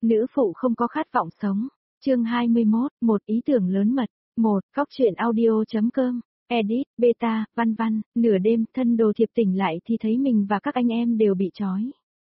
Nữ phụ không có khát vọng sống. Chương 21, một ý tưởng lớn mật. 1. Cóc truyện audio.com. Edit, beta, văn văn, nửa đêm thân Đồ Thiệp tỉnh lại thì thấy mình và các anh em đều bị trói.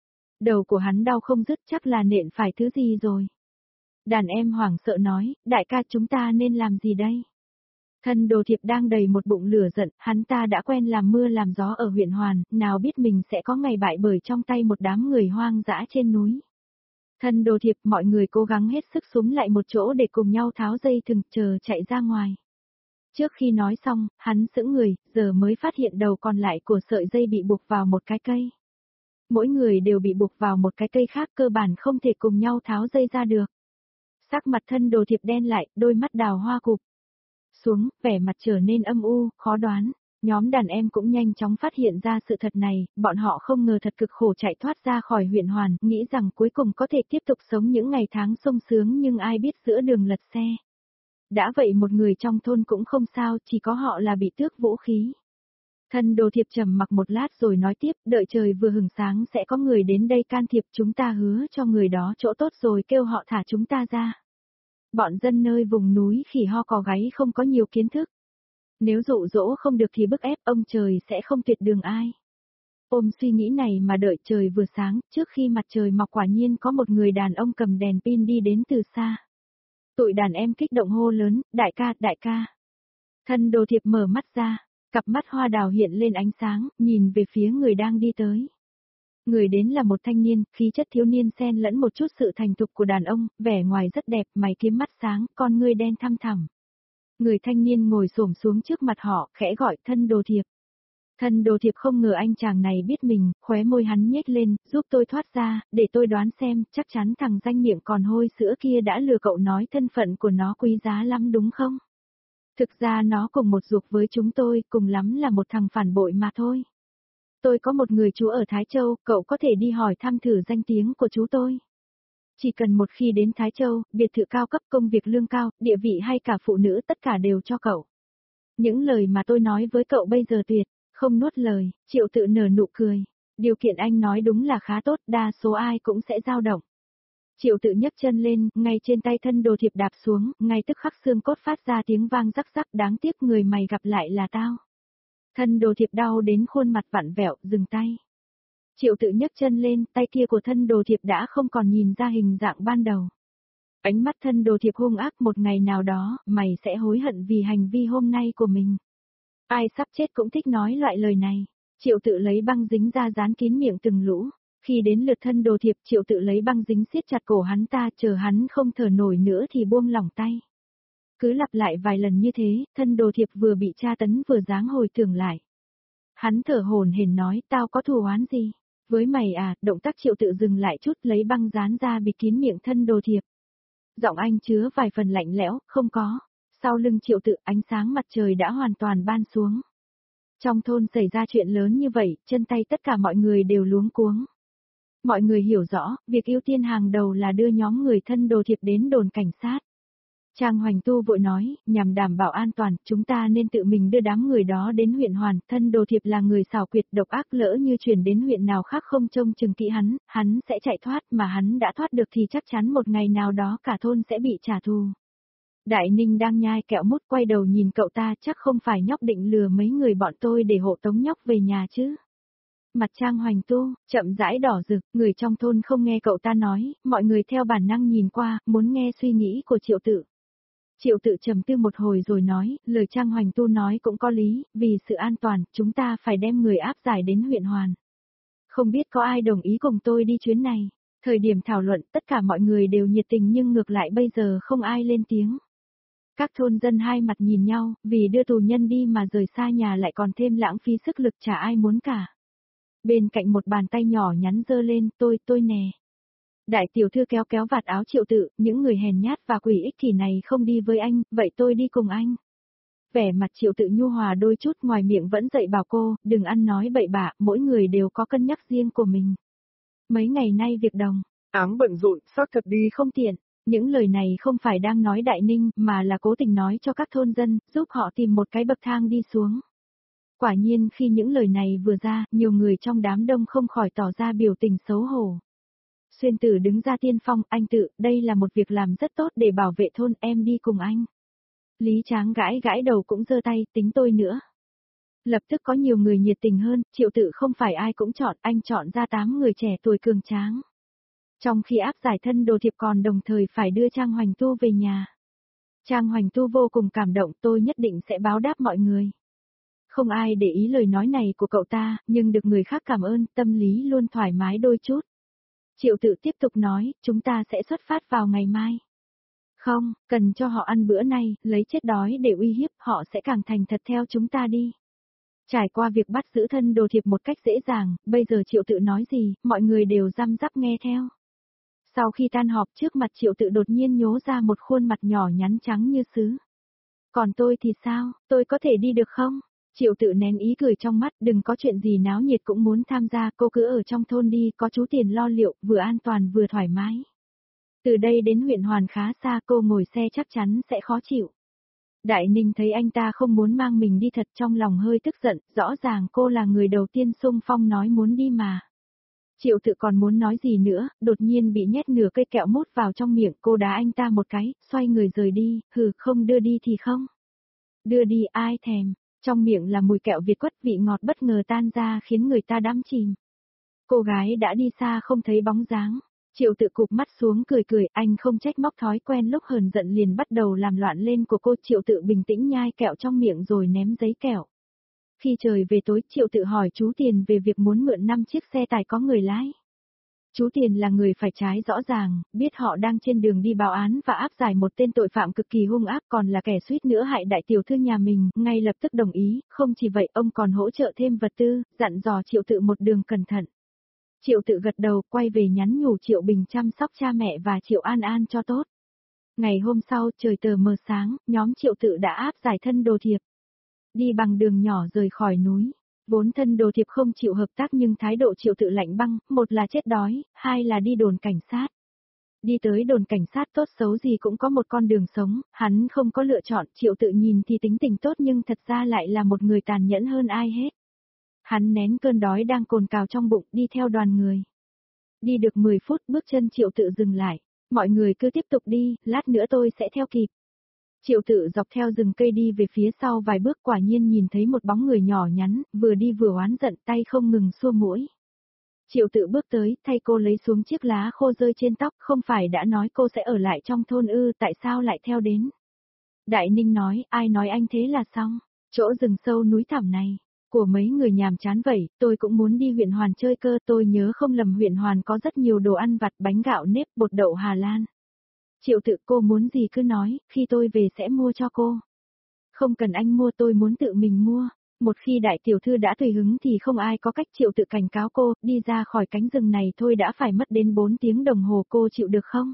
Đầu của hắn đau không dứt, chắc là nện phải thứ gì rồi. Đàn em hoảng sợ nói, đại ca chúng ta nên làm gì đây? Thân Đồ Thiệp đang đầy một bụng lửa giận, hắn ta đã quen làm mưa làm gió ở huyện Hoàn, nào biết mình sẽ có ngày bại bởi trong tay một đám người hoang dã trên núi. Thân Đồ Thiệp, mọi người cố gắng hết sức xúm lại một chỗ để cùng nhau tháo dây thừng chờ chạy ra ngoài. Trước khi nói xong, hắn sững người, giờ mới phát hiện đầu còn lại của sợi dây bị buộc vào một cái cây. Mỗi người đều bị buộc vào một cái cây khác, cơ bản không thể cùng nhau tháo dây ra được. Sắc mặt thân Đồ Thiệp đen lại, đôi mắt đào hoa cụp xuống, vẻ mặt trở nên âm u, khó đoán. Nhóm đàn em cũng nhanh chóng phát hiện ra sự thật này, bọn họ không ngờ thật cực khổ chạy thoát ra khỏi huyện Hoàn, nghĩ rằng cuối cùng có thể tiếp tục sống những ngày tháng sung sướng, nhưng ai biết giữa đường lật xe. Đã vậy một người trong thôn cũng không sao, chỉ có họ là bị tước vũ khí. Thân Đồ Thiệp trầm mặc một lát rồi nói tiếp, đợi trời vừa hửng sáng sẽ có người đến đây can thiệp, chúng ta hứa cho người đó chỗ tốt rồi kêu họ thả chúng ta ra. Bọn dân nơi vùng núi khỉ ho cò gáy không có nhiều kiến thức. Nếu dụ dỗ không được thì bức ép, ông trời sẽ không tuyệt đường ai. Ôm suy nghĩ này mà đợi trời vừa sáng, trước khi mặt trời mọc quả nhiên có một người đàn ông cầm đèn pin đi đến từ xa. Tụi đàn em kích động hô lớn, đại ca, đại ca. Thân Đồ Thiệp mở mắt ra, cặp mắt hoa đào hiện lên ánh sáng, nhìn về phía người đang đi tới. Người đến là một thanh niên, khí chất thiếu niên xen lẫn một chút sự thành thục của đàn ông, vẻ ngoài rất đẹp, mày kiếm mắt sáng, con ngươi đen thăm thẳm. Người thanh niên ngồi xổm xuống trước mặt họ, khẽ gọi thân Đồ Thiệp. Thân Đồ Thiệp không ngờ anh chàng này biết mình, khóe môi hắn nhếch lên, giúp tôi thoát ra, để tôi đoán xem, chắc chắn thằng danh miệng còn hôi sữa kia đã lừa cậu nói thân phận của nó quý giá lắm đúng không? Thực ra nó cùng một ruột với chúng tôi, cùng lắm là một thằng phản bội mà thôi. Tôi có một người chú ở Thái Châu, cậu có thể đi hỏi thăm thử danh tiếng của chú tôi. Chỉ cần một khi đến Thái Châu, biệt thự cao cấp, công việc lương cao, địa vị hay cả phụ nữ tất cả đều cho cậu. Những lời mà tôi nói với cậu bây giờ tuyệt, không nuốt lời, Triệu Tự nở nụ cười. Điều kiện anh nói đúng là khá tốt, đa số ai cũng sẽ dao động. Triệu Tự nhấc chân lên, ngay trên tay thân Đồ Thiệp đạp xuống, ngay tức khắc xương cốt phát ra tiếng vang rắc rắc, đáng tiếc người mày gặp lại là tao. Thân Đồ Thiệp đau đến khuôn mặt vặn vẹo, dừng tay. Triệu Tự nhấc chân lên, tay kia của thân Đồ Thiệp đã không còn nhìn ra hình dạng ban đầu. Ánh mắt thân Đồ Thiệp hung ác, một ngày nào đó, mày sẽ hối hận vì hành vi hôm nay của mình. Ai sắp chết cũng thích nói loại lời này. Triệu Tự lấy băng dính ra dán kín miệng từng lũ. Khi đến lượt thân Đồ Thiệp, Triệu Tự lấy băng dính siết chặt cổ hắn ta, chờ hắn không thở nổi nữa thì buông lỏng tay. Cứ lặp lại vài lần như thế, thân Đồ Thiệp vừa bị tra tấn vừa dáng hồi tưởng lại. Hắn thở hổn hển nói, tao có thù oán gì? Với mày à, động tác Triệu Tự dừng lại chút, lấy băng dán ra bịt kín miệng thân Đồ Thiệp. Giọng anh chứa vài phần lạnh lẽo, không có. Sau lưng Triệu Tự, ánh sáng mặt trời đã hoàn toàn ban xuống. Trong thôn xảy ra chuyện lớn như vậy, chân tay tất cả mọi người đều luống cuống. Mọi người hiểu rõ, việc ưu tiên hàng đầu là đưa nhóm người thân Đồ Thiệp đến đồn cảnh sát. Trang Hoành Tu vội nói, nhằm đảm bảo an toàn, chúng ta nên tự mình đưa đám người đó đến huyện Hoàn, thân Đồ Thiệp là người xảo quyệt độc ác, lỡ như chuyển đến huyện nào khác không trông chừng kỹ hắn sẽ chạy thoát, mà hắn đã thoát được thì chắc chắn một ngày nào đó cả thôn sẽ bị trả thù. Đại Ninh đang nhai kẹo mút quay đầu nhìn cậu ta, chắc không phải nhóc định lừa mấy người bọn tôi để hộ tống nhóc về nhà chứ. Mặt Trang Hoành Tu, chậm rãi đỏ rực, người trong thôn không nghe cậu ta nói, mọi người theo bản năng nhìn qua, muốn nghe suy nghĩ của Triệu Tự. Triệu Tự trầm tư một hồi rồi nói, lời Trang Hoành Tu nói cũng có lý, vì sự an toàn, chúng ta phải đem người áp giải đến huyện Hoàn. Không biết có ai đồng ý cùng tôi đi chuyến này. Thời điểm thảo luận tất cả mọi người đều nhiệt tình nhưng ngược lại bây giờ không ai lên tiếng. Các thôn dân hai mặt nhìn nhau, vì đưa tù nhân đi mà rời xa nhà lại còn thêm lãng phí sức lực, chả ai muốn cả. Bên cạnh một bàn tay nhỏ nhắn giơ lên, tôi nè. Đại tiểu thư kéo kéo vạt áo Triệu Tự, những người hèn nhát và quỷ ích kỷ này không đi với anh, vậy tôi đi cùng anh. Vẻ mặt Triệu Tự nhu hòa đôi chút, ngoài miệng vẫn dạy bảo cô, đừng ăn nói bậy bạ, mỗi người đều có cân nhắc riêng của mình. Mấy ngày nay việc đồng, áng bận rộn, xác thật đi không tiện. Những lời này không phải đang nói Đại Ninh, mà là cố tình nói cho các thôn dân, giúp họ tìm một cái bậc thang đi xuống. Quả nhiên khi những lời này vừa ra, nhiều người trong đám đông không khỏi tỏ ra biểu tình xấu hổ. Xuyên Tử đứng ra tiên phong, anh Tự, đây là một việc làm rất tốt để bảo vệ thôn, em đi cùng anh. Lý Tráng gãi gãi đầu cũng giơ tay, tính tôi nữa. Lập tức có nhiều người nhiệt tình hơn, Triệu Tự không phải ai cũng chọn, anh chọn ra 8 người trẻ tuổi cường tráng. Trong khi áp giải thân đồ thiệp còn đồng thời phải đưa Trang Hoành Tu về nhà. Trang Hoành Tu vô cùng cảm động, tôi nhất định sẽ báo đáp mọi người. Không ai để ý lời nói này của cậu ta, nhưng được người khác cảm ơn, tâm lý luôn thoải mái đôi chút. Triệu Tự tiếp tục nói, chúng ta sẽ xuất phát vào ngày mai. Không, cần cho họ ăn bữa nay, lấy chết đói để uy hiếp, họ sẽ càng thành thật theo chúng ta đi. Trải qua việc bắt giữ thân đồ thiệp một cách dễ dàng, bây giờ Triệu Tự nói gì, mọi người đều răm rắp nghe theo. Sau khi tan họp trước mặt Triệu Tự đột nhiên nhố ra một khuôn mặt nhỏ nhắn trắng như sứ. Còn tôi thì sao, tôi có thể đi được không? Triệu Tự nén ý cười trong mắt, đừng có chuyện gì náo nhiệt cũng muốn tham gia, cô cứ ở trong thôn đi, có chú Tiền lo liệu, vừa an toàn vừa thoải mái. Từ đây đến huyện Hoàn khá xa, cô ngồi xe chắc chắn sẽ khó chịu. Đại Ninh thấy anh ta không muốn mang mình đi thật trong lòng hơi tức giận, rõ ràng cô là người đầu tiên xung phong nói muốn đi mà. Triệu Tự còn muốn nói gì nữa, đột nhiên bị nhét nửa cây kẹo mút vào trong miệng, cô đá anh ta một cái, xoay người rời đi, không đưa đi thì không. Đưa đi ai thèm, trong miệng là mùi kẹo Việt quất, vị ngọt bất ngờ tan ra khiến người ta đắm chìm. Cô gái đã đi xa không thấy bóng dáng. Triệu Tự cụp mắt xuống cười cười, anh không trách móc thói quen lúc hờn giận liền bắt đầu làm loạn lên của cô. Triệu Tự bình tĩnh nhai kẹo trong miệng rồi ném giấy kẹo. Khi trời về tối, Triệu Tự hỏi chú Tiền về việc muốn mượn 5 chiếc xe tải có người lái. Chú Tiền là người phải trái rõ ràng, biết họ đang trên đường đi báo án và áp giải một tên tội phạm cực kỳ hung ác còn là kẻ suýt nữa hại đại tiểu thư nhà mình, ngay lập tức đồng ý, không chỉ vậy ông còn hỗ trợ thêm vật tư, dặn dò Triệu Tự một đường cẩn thận. Triệu Tự gật đầu, quay về nhắn nhủ Triệu Bình chăm sóc cha mẹ và Triệu An An cho tốt. Ngày hôm sau, trời tờ mờ sáng, nhóm Triệu Tự đã áp giải thân đồ thiệp. Đi bằng đường nhỏ rời khỏi núi. Vốn thân đồ thiệp không chịu hợp tác nhưng thái độ Triệu Tự lạnh băng, một là chết đói, hai là đi đồn cảnh sát. Đi tới đồn cảnh sát tốt xấu gì cũng có một con đường sống, hắn không có lựa chọn, Triệu Tự nhìn thì tính tình tốt nhưng thật ra lại là một người tàn nhẫn hơn ai hết. Hắn nén cơn đói đang cồn cào trong bụng, đi theo đoàn người. Đi được 10 phút, bước chân Triệu Tự dừng lại. Mọi người cứ tiếp tục đi, lát nữa tôi sẽ theo kịp. Triệu Tự dọc theo rừng cây đi về phía sau vài bước, quả nhiên nhìn thấy một bóng người nhỏ nhắn, vừa đi vừa oán giận, tay không ngừng xua mũi. Triệu Tự bước tới, thay cô lấy xuống chiếc lá khô rơi trên tóc, không phải đã nói cô sẽ ở lại trong thôn ư, tại sao lại theo đến? Đại Ninh nói, ai nói anh thế là xong, chỗ rừng sâu núi thẳm này. Của mấy người nhàm chán vậy, tôi cũng muốn đi huyện Hoàn chơi cơ, tôi nhớ không lầm huyện Hoàn có rất nhiều đồ ăn vặt, bánh gạo nếp, bột đậu Hà Lan. Triệu Tự, cô muốn gì cứ nói, khi tôi về sẽ mua cho cô. Không cần anh mua, tôi muốn tự mình mua. Một khi đại tiểu thư đã tùy hứng thì không ai có cách. Triệu Tự cảnh cáo cô, đi ra khỏi cánh rừng này thôi đã phải mất đến 4 tiếng đồng hồ, cô chịu được không?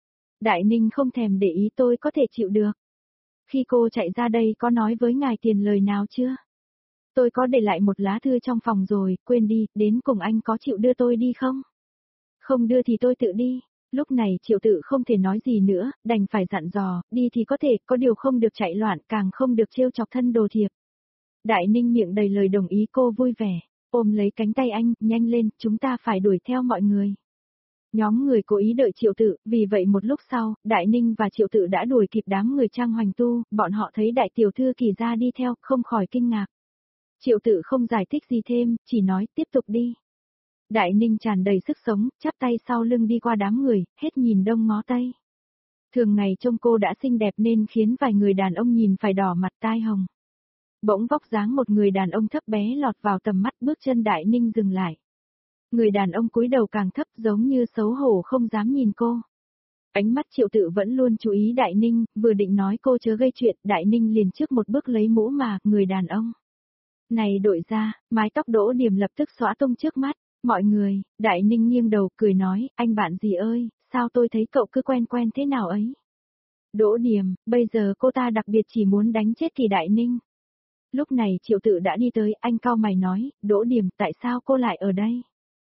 Đại Ninh không thèm để ý, tôi có thể chịu được. Khi cô chạy ra đây có nói với ngài Tiền lời nào chưa? Tôi có để lại một lá thư trong phòng rồi, quên đi, đến cùng anh có chịu đưa tôi đi không? Không đưa thì tôi tự đi. Lúc này Triệu Tự không thể nói gì nữa, đành phải dặn dò, đi thì có thể, có điều không được chạy loạn, càng không được trêu chọc thân đồ thiệp. Đại Ninh miệng đầy lời đồng ý, cô vui vẻ, ôm lấy cánh tay anh, nhanh lên, chúng ta phải đuổi theo mọi người. Nhóm người cố ý đợi Triệu Tự, vì vậy một lúc sau, Đại Ninh và Triệu Tự đã đuổi kịp đám người Trang Hoành Tu, bọn họ thấy đại tiểu thư Kỳ gia đi theo, không khỏi kinh ngạc. Triệu Tự không giải thích gì thêm, chỉ nói tiếp tục đi. Đại Ninh tràn đầy sức sống, chắp tay sau lưng đi qua đám người, hết nhìn đông ngó tây. Thường ngày trông cô đã xinh đẹp nên khiến vài người đàn ông nhìn phải đỏ mặt tai hồng. Bỗng vóc dáng một người đàn ông thấp bé lọt vào tầm mắt, bước chân Đại Ninh dừng lại. Người đàn ông cúi đầu càng thấp giống như xấu hổ không dám nhìn cô. Ánh mắt Triệu Tự vẫn luôn chú ý Đại Ninh, vừa định nói cô chớ gây chuyện, Đại Ninh liền trước một bước lấy mũ mà, người đàn ông. Này đội ra, mái tóc Đỗ Điềm lập tức xõa tung trước mắt. Mọi người, Đại Ninh nghiêng đầu cười nói, anh bạn gì ơi, sao tôi thấy cậu cứ quen quen thế nào ấy? Đỗ Điềm, bây giờ cô ta đặc biệt chỉ muốn đánh chết Kỳ Đại Ninh. Lúc này Triệu Tự đã đi tới, anh cau mày nói, Đỗ Điềm, tại sao cô lại ở đây?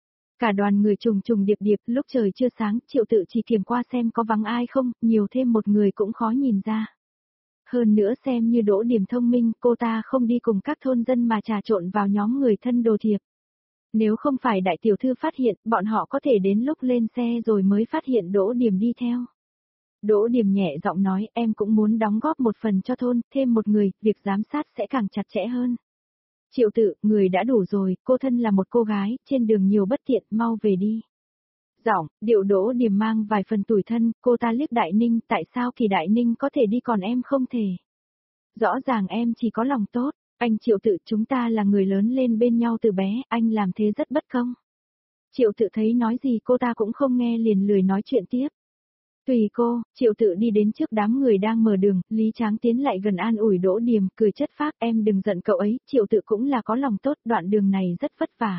Cả đoàn người trùng trùng điệp điệp, lúc trời chưa sáng, Triệu Tự chỉ kiểm qua xem có vắng ai không, nhiều thêm một người cũng khó nhìn ra. Hơn nữa xem như Đỗ Điềm thông minh, cô ta không đi cùng các thôn dân mà trà trộn vào nhóm người thân đồ thiệp. Nếu không phải đại tiểu thư phát hiện, bọn họ có thể đến lúc lên xe rồi mới phát hiện Đỗ Điềm đi theo. Đỗ Điềm nhẹ giọng nói, em cũng muốn đóng góp một phần cho thôn, thêm một người, việc giám sát sẽ càng chặt chẽ hơn. Triệu Tự, người đã đủ rồi, cô thân là một cô gái, trên đường nhiều bất tiện, mau về đi. Giọng, điệu Đỗ Điềm mang vài phần tủi thân, cô ta liếc Đại Ninh, tại sao Kỳ Đại Ninh có thể đi còn em không thể? Rõ ràng em chỉ có lòng tốt, anh Triệu Tự, chúng ta là người lớn lên bên nhau từ bé, anh làm thế rất bất công. Triệu Tự thấy nói gì cô ta cũng không nghe liền lười nói chuyện tiếp. Tùy cô, Triệu Tự đi đến trước đám người đang mở đường, Lý Tráng tiến lại gần an ủi Đỗ Điềm, cười chất phác, em đừng giận cậu ấy, Triệu Tự cũng là có lòng tốt, đoạn đường này rất vất vả.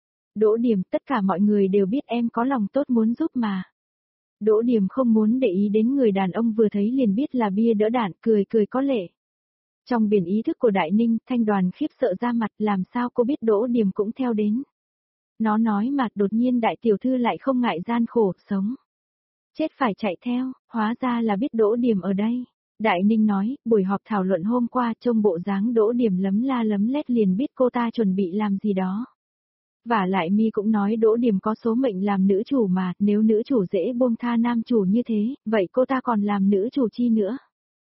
Đỗ Điềm, tất cả mọi người đều biết em có lòng tốt muốn giúp mà. Đỗ Điềm không muốn để ý đến người đàn ông vừa thấy liền biết là bia đỡ đạn, cười cười có lệ. Trong biển ý thức của Đại Ninh, Thanh Đoàn khiếp sợ ra mặt, làm sao cô biết Đỗ Điềm cũng theo đến. Nó nói mà đột nhiên đại tiểu thư lại không ngại gian khổ, sống. Chết phải chạy theo, hóa ra là biết Đỗ Điềm ở đây. Đại Ninh nói, buổi họp thảo luận hôm qua trông bộ dáng Đỗ Điềm lấm la lấm lét liền biết cô ta chuẩn bị làm gì đó. Và lại mi cũng nói Đỗ Điềm có số mệnh làm nữ chủ mà, nếu nữ chủ dễ buông tha nam chủ như thế, vậy cô ta còn làm nữ chủ chi nữa.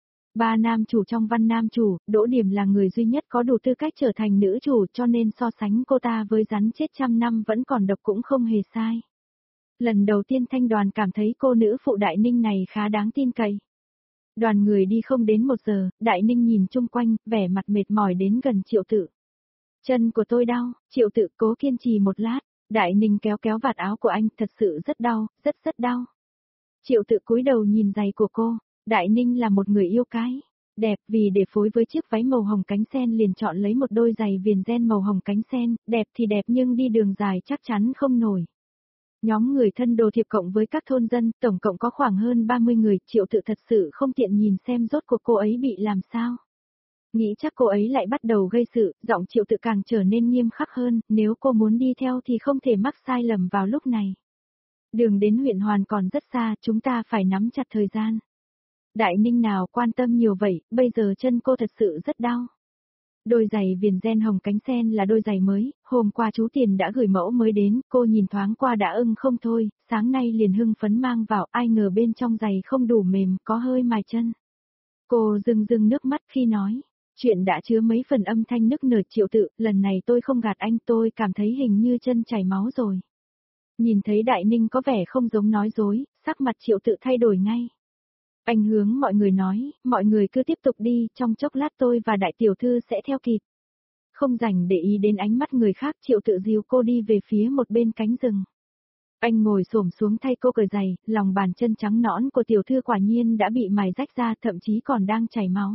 Ba nam chủ trong văn nam chủ, Đỗ Điềm là người duy nhất có đủ tư cách trở thành nữ chủ cho nên so sánh cô ta với rắn chết trăm năm vẫn còn độc cũng không hề sai. Lần đầu tiên Thanh Đoàn cảm thấy cô nữ phụ Đại Ninh này khá đáng tin cậy. Đoàn người đi không đến 1 giờ, Đại Ninh nhìn chung quanh, vẻ mặt mệt mỏi đến gần Triệu Tự. Chân của tôi đau, Triệu Tự cố kiên trì một lát, Đại Ninh kéo kéo vạt áo của anh, thật sự rất đau, rất đau. Triệu Tự cúi đầu nhìn giày của cô, Đại Ninh là một người yêu cái. Đẹp vì để phối với chiếc váy màu hồng cánh sen liền chọn lấy một đôi giày viền ren màu hồng cánh sen, đẹp thì đẹp nhưng đi đường dài chắc chắn không nổi. Nhóm người thân đồ thiệp cộng với các thôn dân, tổng cộng có khoảng hơn 30 người, Triệu Tự thật sự không tiện nhìn xem rốt cuộc cô ấy bị làm sao. Nghĩ chắc cô ấy lại bắt đầu gây sự, giọng Triệu Tự càng trở nên nghiêm khắc hơn, nếu cô muốn đi theo thì không thể mắc sai lầm vào lúc này. Đường đến huyện Hoàn còn rất xa, chúng ta phải nắm chặt thời gian. Đại Ninh nào quan tâm nhiều vậy, bây giờ chân cô thật sự rất đau. Đôi giày viền ren hồng cánh sen là đôi giày mới, hôm qua chú Tiền đã gửi mẫu mới đến, cô nhìn thoáng qua đã ưng không thôi, sáng nay liền hưng phấn mang vào, ai ngờ bên trong giày không đủ mềm, có hơi mài chân. Cô rưng rưng nước mắt khi nói, chuyện đã chứa mấy phần âm thanh nức nở. Triệu Tự, lần này tôi không gạt anh, tôi cảm thấy hình như chân chảy máu rồi. Nhìn thấy Đại Ninh có vẻ không giống nói dối, sắc mặt Triệu Tự thay đổi ngay. Anh hướng mọi người nói, mọi người cứ tiếp tục đi, trong chốc lát tôi và đại tiểu thư sẽ theo kịp. Không rảnh để ý đến ánh mắt người khác, Triệu Tự dìu cô đi về phía một bên cánh rừng. Anh ngồi xổm xuống thay cô cởi giày, lòng bàn chân trắng nõn của tiểu thư quả nhiên đã bị mài rách ra, thậm chí còn đang chảy máu.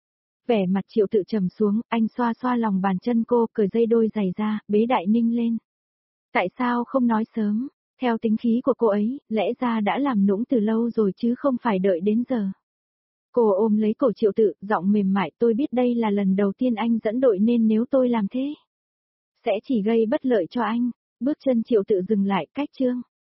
Vẻ mặt Triệu Tự trầm xuống, anh xoa xoa lòng bàn chân cô, cởi dây đôi giày ra, bế Đại Ninh lên. Tại sao không nói sớm? Theo tính khí của cô ấy, lẽ ra đã làm nũng từ lâu rồi chứ không phải đợi đến giờ. Cô ôm lấy cổ Triệu Tự, giọng mềm mại, tôi biết đây là lần đầu tiên anh dẫn đội nên nếu tôi làm thế, sẽ chỉ gây bất lợi cho anh. Bước chân Triệu Tự dừng lại, cách chương.